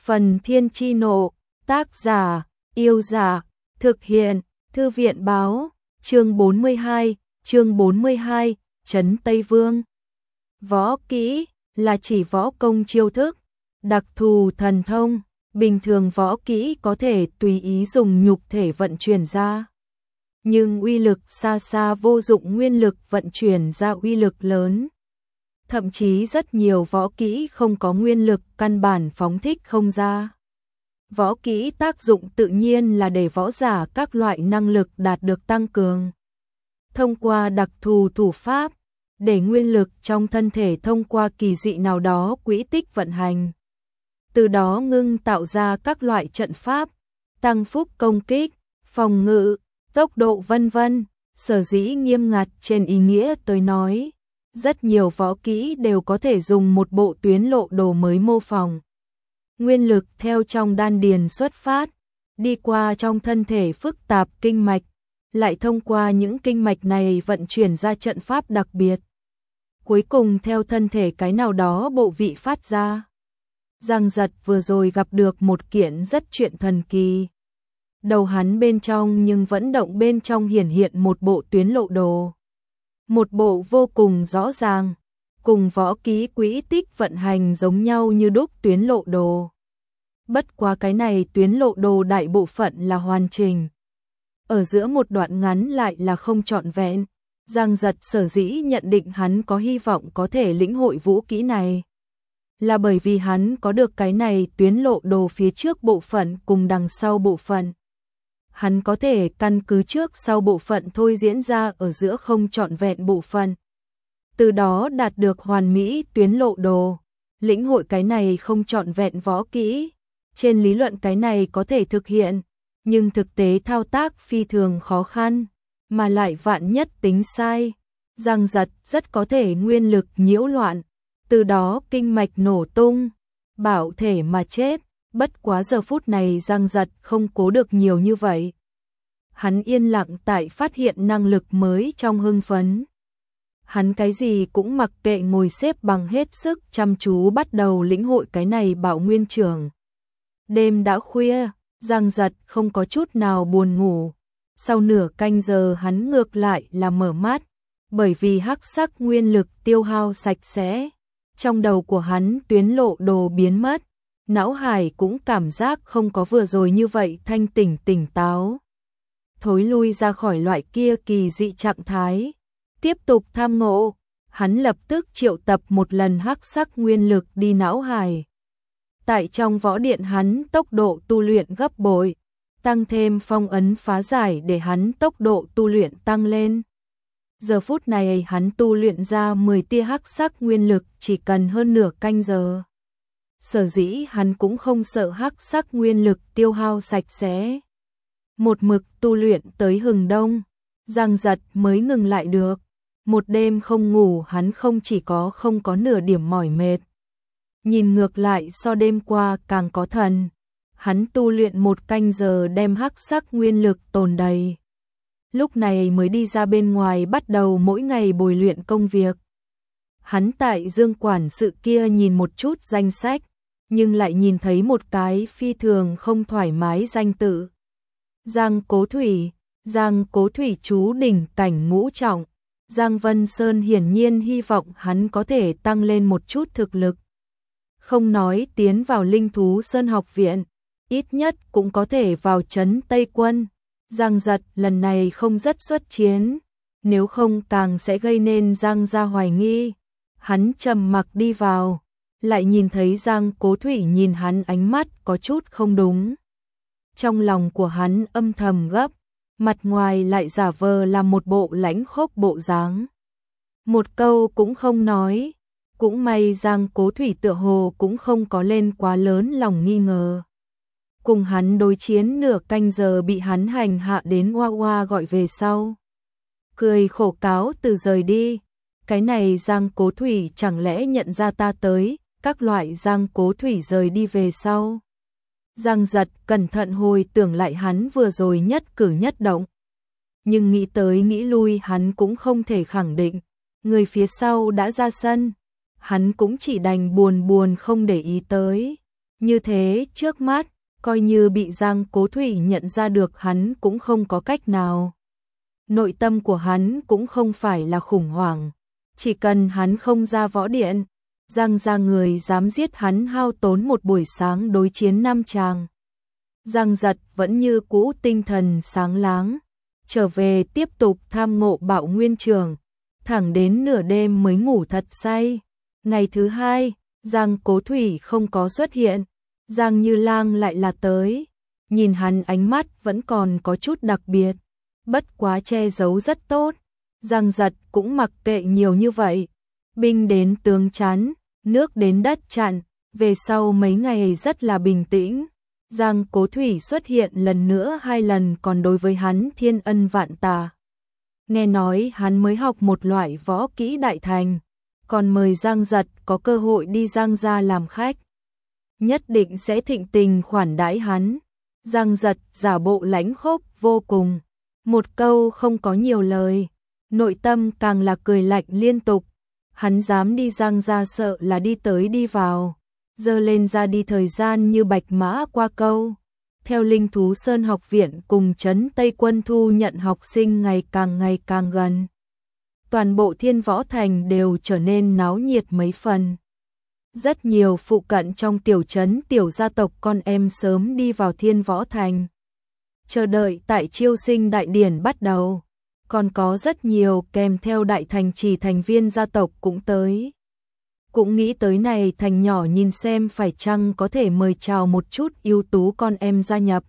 Phần Thiên Chi Nộ, tác giả, Yêu Giả, thực hiện, Thư viện Báo, chương 42, Trấn Tây Vương. Võ kỹ là chỉ võ công chiêu thức, đặc thù thần thông, bình thường võ kỹ có thể tùy ý dùng nhục thể vận chuyển ra. Nhưng uy lực xa xa vô dụng nguyên lực vận chuyển ra uy lực lớn. Thậm chí rất nhiều võ kỹ không có nguyên lực căn bản phóng thích không ra. Võ kỹ tác dụng tự nhiên là để võ giả các loại năng lực đạt được tăng cường. Thông qua đặc thù thủ pháp, để nguyên lực trong thân thể thông qua kỳ dị nào đó quỹ tích vận hành. Từ đó ngưng tạo ra các loại trận pháp, tăng phúc công kích, phòng ngự, tốc độ vân vân. Sở dĩ nghiêm ngặt trên ý nghĩa tôi nói, rất nhiều võ kỹ đều có thể dùng một bộ tuyến lộ đồ mới mô phỏng. Nguyên lực theo trong đan điền xuất phát, đi qua trong thân thể phức tạp kinh mạch, lại thông qua những kinh mạch này vận chuyển ra trận pháp đặc biệt. Cuối cùng theo thân thể cái nào đó bộ vị phát ra. Giang Giật vừa rồi gặp được một kiện rất chuyện thần kỳ. Đầu hắn bên trong nhưng vẫn động bên trong hiển hiện một bộ tuyến lộ đồ. Một bộ vô cùng rõ ràng, cùng võ kỹ quỹ tích vận hành giống nhau như đúc tuyến lộ đồ. Bất quá cái này tuyến lộ đồ đại bộ phận là hoàn chỉnh. Ở giữa một đoạn ngắn lại là không trọn vẹn. Giang Giật sở dĩ nhận định hắn có hy vọng có thể lĩnh hội vũ kỹ này. Là bởi vì hắn có được cái này tuyến lộ đồ phía trước bộ phận cùng đằng sau bộ phận. Hắn có thể căn cứ trước sau bộ phận thôi diễn ra ở giữa không trọn vẹn bộ phận. Từ đó đạt được hoàn mỹ tuyến lộ đồ, lĩnh hội cái này không trọn vẹn võ kỹ. Trên lý luận cái này có thể thực hiện, nhưng thực tế thao tác phi thường khó khăn, mà lại vạn nhất tính sai. Giang Giật rất có thể nguyên lực nhiễu loạn, từ đó kinh mạch nổ tung, bạo thể mà chết. Bất quá giờ phút này Giang Giật không cố được nhiều như vậy. Hắn yên lặng tại phát hiện năng lực mới trong hưng phấn. Hắn cái gì cũng mặc kệ ngồi xếp bằng hết sức chăm chú bắt đầu lĩnh hội cái này bảo nguyên trưởng. Đêm đã khuya, Giang Giật không có chút nào buồn ngủ. Sau nửa canh giờ hắn ngược lại là mở mắt, bởi vì hắc sắc nguyên lực tiêu hao sạch sẽ. Trong đầu của hắn tuyến lộ đồ biến mất. Não hải cũng cảm giác không có vừa rồi như vậy thanh tỉnh táo. Thối lui ra khỏi loại kia kỳ dị trạng thái. Tiếp tục tham ngộ, hắn lập tức triệu tập một lần hắc sắc nguyên lực đi não hải. Tại trong võ điện hắn tốc độ tu luyện gấp bội, tăng thêm phong ấn phá giải để hắn tốc độ tu luyện tăng lên. Giờ phút này hắn tu luyện ra 10 tia hắc sắc nguyên lực chỉ cần hơn nửa canh giờ. Sở dĩ hắn cũng không sợ hắc sắc nguyên lực tiêu hao sạch sẽ. Một mực tu luyện tới hừng đông, Giang Giật mới ngừng lại được. Một đêm không ngủ hắn không chỉ không có nửa điểm mỏi mệt. Nhìn ngược lại so đêm qua càng có thần. Hắn tu luyện 1 canh giờ đem hắc sắc nguyên lực tồn đầy. Lúc này mới đi ra bên ngoài bắt đầu mỗi ngày bồi luyện công việc. Hắn tại Dương quản sự kia nhìn một chút danh sách, nhưng lại nhìn thấy một cái phi thường không thoải mái danh tự. Giang Cố Thủy chú đỉnh cảnh ngũ trọng. Giang Vân Sơn hiển nhiên hy vọng hắn có thể tăng lên một chút thực lực. Không nói tiến vào Linh Thú Sơn học viện, ít nhất cũng có thể vào trấn Tây Quân. Giang Giật lần này không rất xuất chiến, nếu không càng sẽ gây nên Giang gia hoài nghi. Hắn trầm mặc đi vào, lại nhìn thấy Giang Cố Thủy nhìn hắn ánh mắt có chút không đúng. Trong lòng của hắn âm thầm gấp, mặt ngoài lại giả vờ là một bộ lãnh khốc bộ dáng. Một câu cũng không nói, cũng may Giang Cố Thủy tựa hồ cũng không có lên quá lớn lòng nghi ngờ. Cùng hắn đối chiến nửa canh giờ bị hắn hành hạ đến oa oa gọi về sau. Cười khổ cáo từ rời đi. Cái này Giang Cố Thủy chẳng lẽ nhận ra ta tới, các loại Giang Cố Thủy rời đi về sau. Giang Giật cẩn thận hồi tưởng lại hắn vừa rồi nhất cử nhất động. Nhưng nghĩ tới nghĩ lui hắn cũng không thể khẳng định. Người phía sau đã ra sân. Hắn cũng chỉ đành buồn không để ý tới. Như thế trước mắt, coi như bị Giang Cố Thủy nhận ra được hắn cũng không có cách nào. Nội tâm của hắn cũng không phải là khủng hoảng. Chỉ cần hắn không ra võ điện, Giang gia người dám giết hắn hao tốn một buổi sáng đối chiến 5 tràng. Giang Giật vẫn như cũ tinh thần sáng láng, trở về tiếp tục tham ngộ Bạo Nguyên Trường, thẳng đến nửa đêm mới ngủ thật say. Ngày thứ hai, Giang Cố Thủy không có xuất hiện, Giang Như Lang lại là tới, nhìn hắn ánh mắt vẫn còn có chút đặc biệt, bất quá che giấu rất tốt. Giang Giật cũng mặc kệ nhiều như vậy, binh đến tướng chắn, nước đến đất chặn, về sau mấy ngày rất là bình tĩnh. Giang Cố Thủy xuất hiện lần nữa 2 lần còn đối với hắn thiên ân vạn tạ. Nghe nói hắn mới học một loại võ kỹ đại thành, còn mời Giang Giật có cơ hội đi Giang gia làm khách. Nhất định sẽ thịnh tình khoản đãi hắn. Giang Giật giả bộ lãnh khốc vô cùng, một câu không có nhiều lời, nội tâm càng là cười lạnh liên tục. Hắn dám đi Giang gia sợ là đi tới đi vào, dơ lên ra đi thời gian như bạch mã qua câu. Theo Linh Thú Sơn học viện cùng trấn Tây Quân thu nhận học sinh ngày càng gần, toàn bộ Thiên Võ Thành đều trở nên náo nhiệt mấy phần. Rất nhiều phụ cận trong tiểu trấn tiểu gia tộc con em sớm đi vào Thiên Võ Thành, chờ đợi tại chiêu sinh đại điển bắt đầu. Còn có rất nhiều kèm theo đại thành trì thành viên gia tộc cũng tới. Cũng nghĩ tới này thành nhỏ nhìn xem phải chăng có thể mời chào một chút ưu tú con em gia nhập.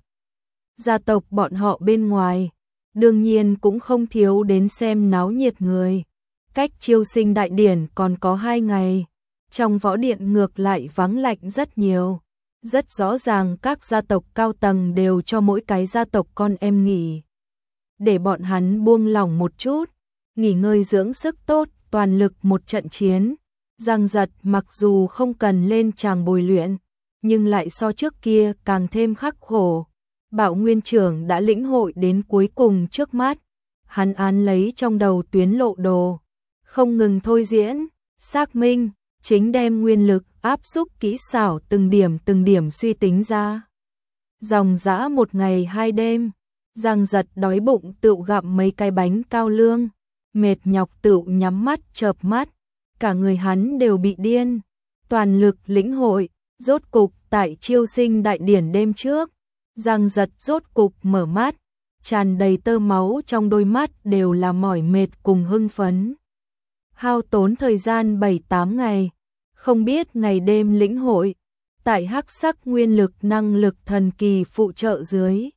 Gia tộc bọn họ bên ngoài, đương nhiên cũng không thiếu đến xem náo nhiệt người. Cách chiêu sinh đại điển còn có 2 ngày, trong võ điện ngược lại vắng lạnh rất nhiều. Rất rõ ràng các gia tộc cao tầng đều cho mỗi cái gia tộc con em nghỉ, để bọn hắn buông lỏng một chút, nghỉ ngơi dưỡng sức tốt, toàn lực một trận chiến. Giang Giật mặc dù không cần lên tràng bồi luyện, nhưng lại so trước kia càng thêm khắc khổ. Bạo Nguyên Trưởng đã lĩnh hội đến cuối cùng trước mắt, hắn án lấy trong đầu tuyến lộ đồ, không ngừng thôi diễn, xác minh, chính đem nguyên lực áp xúc kỹ xảo từng điểm suy tính ra. Dòng dã 1 ngày 2 đêm, Giang Giật đói bụng tựu gặm mấy cái bánh cao lương, mệt nhọc tựu nhắm mắt chợp mắt, cả người hắn đều bị điên, toàn lực lĩnh hội. Rốt cục tại chiêu sinh đại điển đêm trước, Giang Giật rốt cục mở mắt, tràn đầy tơ máu trong đôi mắt đều là mỏi mệt cùng hưng phấn. Hao tốn thời gian 7-8 ngày, không biết ngày đêm lĩnh hội, tại hắc sắc nguyên lực năng lực thần kỳ phụ trợ dưới,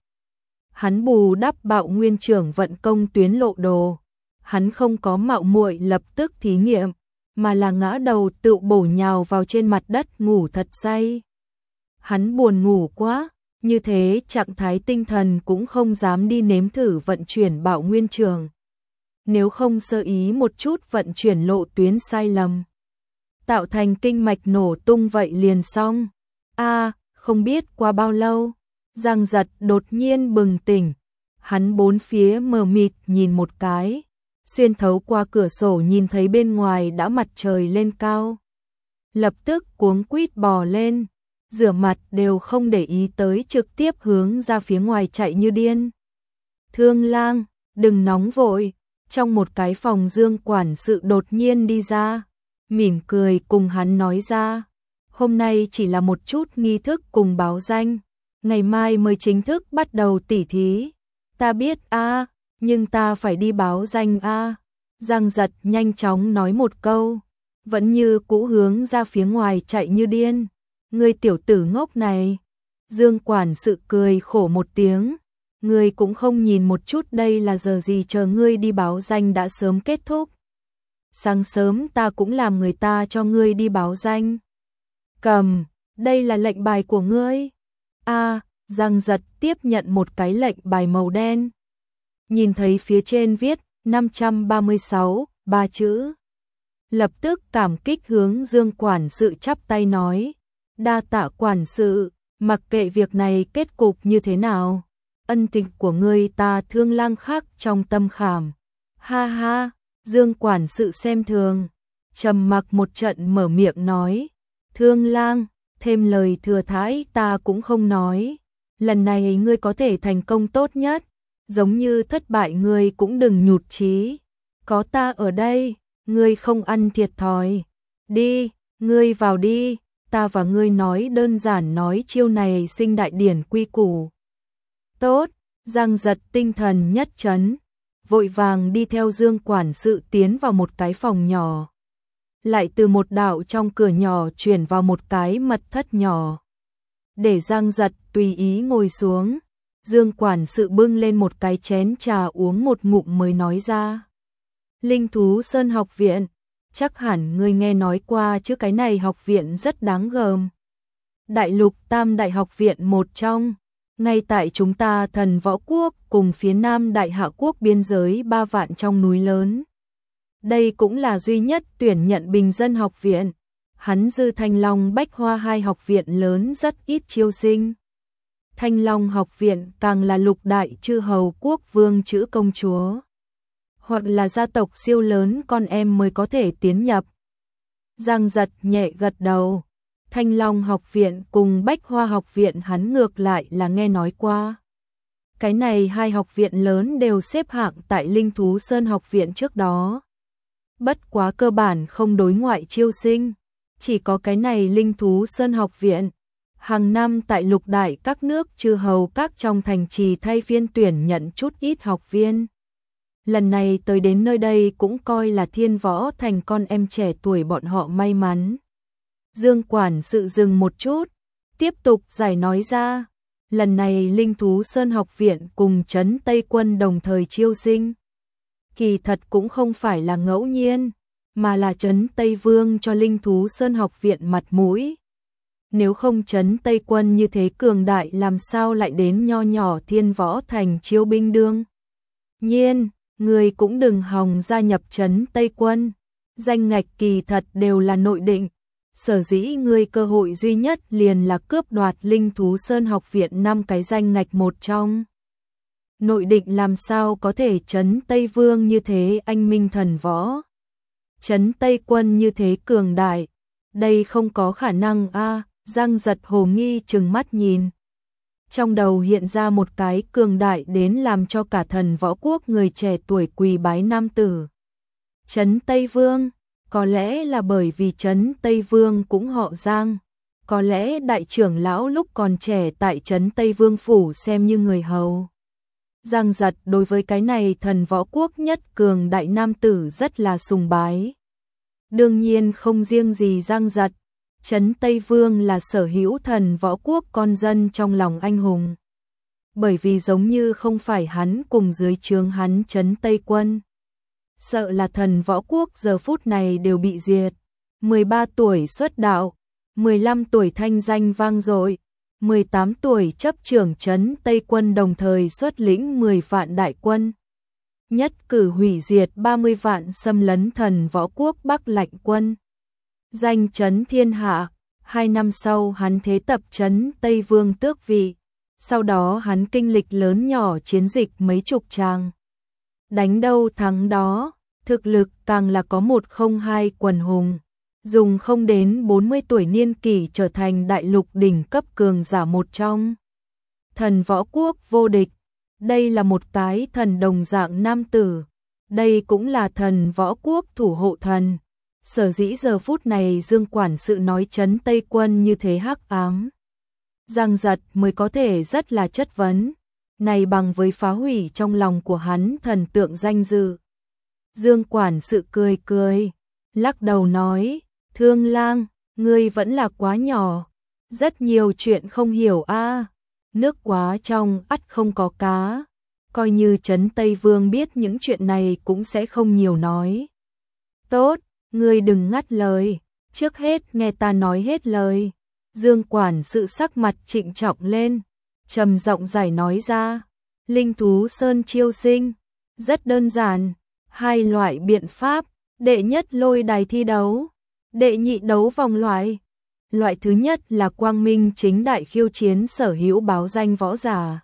hắn bù đắp Bạo Nguyên Trưởng vận công tuyến lộ đồ. Hắn không có mạo muội lập tức thí nghiệm, mà là ngã đầu tự bổ nhào vào trên mặt đất ngủ thật say. Hắn buồn ngủ quá, như thế trạng thái tinh thần cũng không dám đi nếm thử vận chuyển Bạo Nguyên Trường. Nếu không sơ ý một chút vận chuyển lộ tuyến sai lầm, tạo thành kinh mạch nổ tung vậy liền xong. Không biết qua bao lâu, Giang Giật đột nhiên bừng tỉnh, hắn bốn phía mờ mịt nhìn một cái, xuyên thấu qua cửa sổ nhìn thấy bên ngoài đã mặt trời lên cao. Lập tức cuống quýt bò lên, rửa mặt đều không để ý tới trực tiếp hướng ra phía ngoài chạy như điên. Thương Lang, đừng nóng vội, trong một cái phòng Dương quản sự đột nhiên đi ra, mỉm cười cùng hắn nói ra, hôm nay chỉ là một chút nghi thức cùng báo danh, ngày mai mới chính thức bắt đầu tỉ thí. Ta biết nhưng ta phải đi báo danh Giang Giật nhanh chóng nói một câu, vẫn như cũ hướng ra phía ngoài chạy như điên. Ngươi tiểu tử ngốc này. Dương quản sự cười khổ một tiếng, ngươi cũng không nhìn một chút đây là giờ gì, chờ ngươi đi báo danh đã sớm kết thúc. Sáng sớm ta cũng làm người ta cho ngươi đi báo danh. Cầm, đây là lệnh bài của ngươi. Giang Giật tiếp nhận một cái lệnh bài màu đen. Nhìn thấy phía trên viết 536, 3 chữ. Lập tức cảm kích hướng Dương quản sự chắp tay nói, đa tạ quản sự, mặc kệ việc này kết cục như thế nào, ân tình của ngươi ta Thương Lang khắc trong tâm khảm. Ha ha, Dương quản sự xem thường, trầm mặc một trận mở miệng nói, Thương Lang, thêm lời thừa thãi ta cũng không nói. Lần này ngươi có thể thành công tốt nhất, giống như thất bại ngươi cũng đừng nhụt chí. Có ta ở đây, ngươi không ăn thiệt thòi. Đi, ngươi vào đi, ta và ngươi nói đơn giản nói chiêu này sinh đại điển quy củ. Tốt, Giang Giật tinh thần nhất chấn, vội vàng đi theo Dương quản sự tiến vào một cái phòng nhỏ. Lại từ một đạo trong cửa nhỏ chuyển vào một cái mật thất nhỏ. Để Giang Giật tùy ý ngồi xuống, Dương quản sự bưng lên một cái chén trà uống một ngụm mới nói ra. Linh Thú Sơn học viện, chắc hẳn ngươi nghe nói qua chứ, cái này học viện rất đáng gờm. Đại lục tam đại học viện một trong, ngay tại chúng ta Thần Võ Quốc cùng phía nam Đại Hạ Quốc biên giới 3 vạn trong núi lớn. Đây cũng là duy nhất tuyển nhận bình dân học viện. Hắn dư Thanh Long Bách Hoa hai học viện lớn rất ít chiêu sinh. Thanh Long học viện càng là lục đại chư hầu quốc vương chữ công chúa, hoặc là gia tộc siêu lớn con em mới có thể tiến nhập. Giang Giật nhẹ gật đầu. Thanh Long học viện cùng Bách Hoa học viện hắn ngược lại là nghe nói qua. Cái này hai học viện lớn đều xếp hạng tại Linh Thú Sơn học viện trước đó. Bất quá cơ bản không đối ngoại chiêu sinh, chỉ có cái này Linh Thú Sơn học viện. Hàng năm tại lục đại các nước chư hầu các trong thành trì thay phiên tuyển nhận chút ít học viên. Lần này tới đến nơi đây cũng coi là Thiên Võ Thành con em trẻ tuổi bọn họ may mắn. Dương quản sự dừng một chút, tiếp tục giải nói ra. Lần này Linh Thú Sơn học viện cùng Trấn Tây Quân đồng thời chiêu sinh. Kỳ thật cũng không phải là ngẫu nhiên, mà là Trấn Tây Vương cho Linh Thú Sơn học viện mặt mũi. Nếu không Trấn Tây Quân như thế cường đại làm sao lại đến nho nhỏ Thiên Võ Thành chiêu binh đương. Nhiên, người cũng đừng hòng gia nhập Trấn Tây Quân. Danh ngạch kỳ thật đều là nội định. Sở dĩ người cơ hội duy nhất liền là cướp đoạt Linh Thú Sơn học viện 5 cái danh ngạch một trong. Nội định làm sao có thể Trấn Tây Vương như thế anh minh thần võ. Trấn Tây Quân như thế cường đại. Đây không có khả năng a. Giang Giật hồ nghi trừng mắt nhìn. Trong đầu hiện ra một cái cường đại đến làm cho cả Thần Võ Quốc người trẻ tuổi quỳ bái nam tử. Trấn Tây Vương, có lẽ là bởi vì Trấn Tây Vương cũng họ Giang. Có lẽ đại trưởng lão lúc còn trẻ tại Trấn Tây Vương phủ xem như người hầu. Giang Giật đối với cái này Thần Võ Quốc nhất cường đại nam tử rất là sùng bái. Đương nhiên không riêng gì Giang Giật. Trấn Tây Vương là sở hữu Thần Võ Quốc con dân trong lòng anh hùng. Bởi vì giống như không phải hắn cùng dưới trướng hắn Trấn Tây Quân. Sợ là Thần Võ Quốc giờ phút này đều bị diệt. 13 tuổi xuất đạo, 15 tuổi thanh danh vang dội, 18 tuổi chấp trưởng Trấn Tây Quân đồng thời xuất lĩnh 10 vạn đại quân. Nhất cử hủy diệt 30 vạn xâm lấn Thần Võ Quốc Bắc Lạnh quân. Danh chấn thiên hạ, 2 năm sau hắn thế tập Trấn Tây Vương tước vị, sau đó hắn kinh lịch lớn nhỏ chiến dịch mấy chục tràng. Đánh đâu thắng đó, thực lực càng là có 102 quần hùng, dùng không đến 40 tuổi niên kỷ trở thành đại lục đỉnh cấp cường giả một trong. Thần Võ Quốc vô địch, đây là một cái thần đồng dạng nam tử, đây cũng là Thần Võ Quốc thủ hộ thần. Sở dĩ giờ phút này Dương quản sự nói Trấn Tây Quân như thế hắc ám. Giang Giật mới có thể rất là chất vấn, này bằng với phá hủy trong lòng của hắn thần tượng danh dự. Dương quản sự cười cười, lắc đầu nói, Thương Lang, ngươi vẫn là quá nhỏ, rất nhiều chuyện không hiểu a. Nước quá trong ắt không có cá, coi như Trấn Tây Vương biết những chuyện này cũng sẽ không nhiều nói. Tốt. Ngươi đừng ngắt lời, trước hết nghe ta nói hết lời. Dương quản sự sắc mặt trịnh trọng lên, trầm giọng giải nói ra. Linh Thú Sơn chiêu sinh, rất đơn giản, 2 loại biện pháp, đệ nhất lôi đài thi đấu, đệ nhị đấu vòng loại. Loại thứ nhất là quang minh chính đại khiêu chiến sở hữu báo danh võ giả.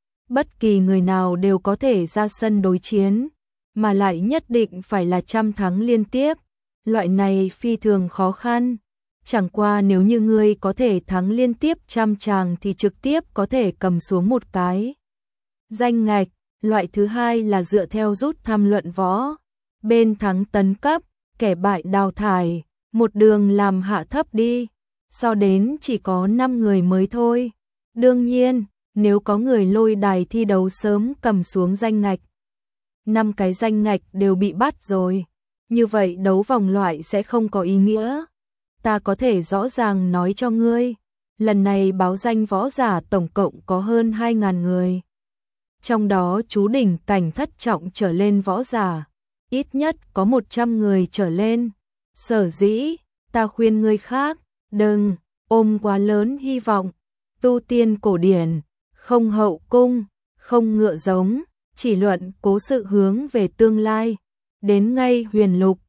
Bất kỳ người nào đều có thể ra sân đối chiến, mà lại nhất định phải là 100 thắng liên tiếp. Loại này phi thường khó khăn, Chẳng qua nếu như ngươi có thể thắng liên tiếp trăm tràng thì trực tiếp có thể cầm xuống một cái danh ngạch. Loại thứ hai là dựa theo rút thăm luận võ, bên thắng tấn cấp, kẻ bại đào thải, một đường làm hạ thấp đi, so đến chỉ có 5 người mới thôi. Đương nhiên, nếu có người lôi đài thi đấu sớm cầm xuống danh ngạch, 5 cái danh ngạch đều bị bắt rồi, như vậy đấu vòng loại sẽ không có ý nghĩa. Ta có thể rõ ràng nói cho ngươi, lần này báo danh võ giả tổng cộng có hơn 2.000 người. Trong đó chú đỉnh cảnh thất trọng trở lên võ giả, ít nhất có 100 người trở lên. Sở dĩ, ta khuyên ngươi khác, đừng ôm quá lớn hy vọng. Tu tiên cổ điển, không hậu cung, không ngựa giống, chỉ luận cố sự hướng về tương lai. Đến ngay huyền lục,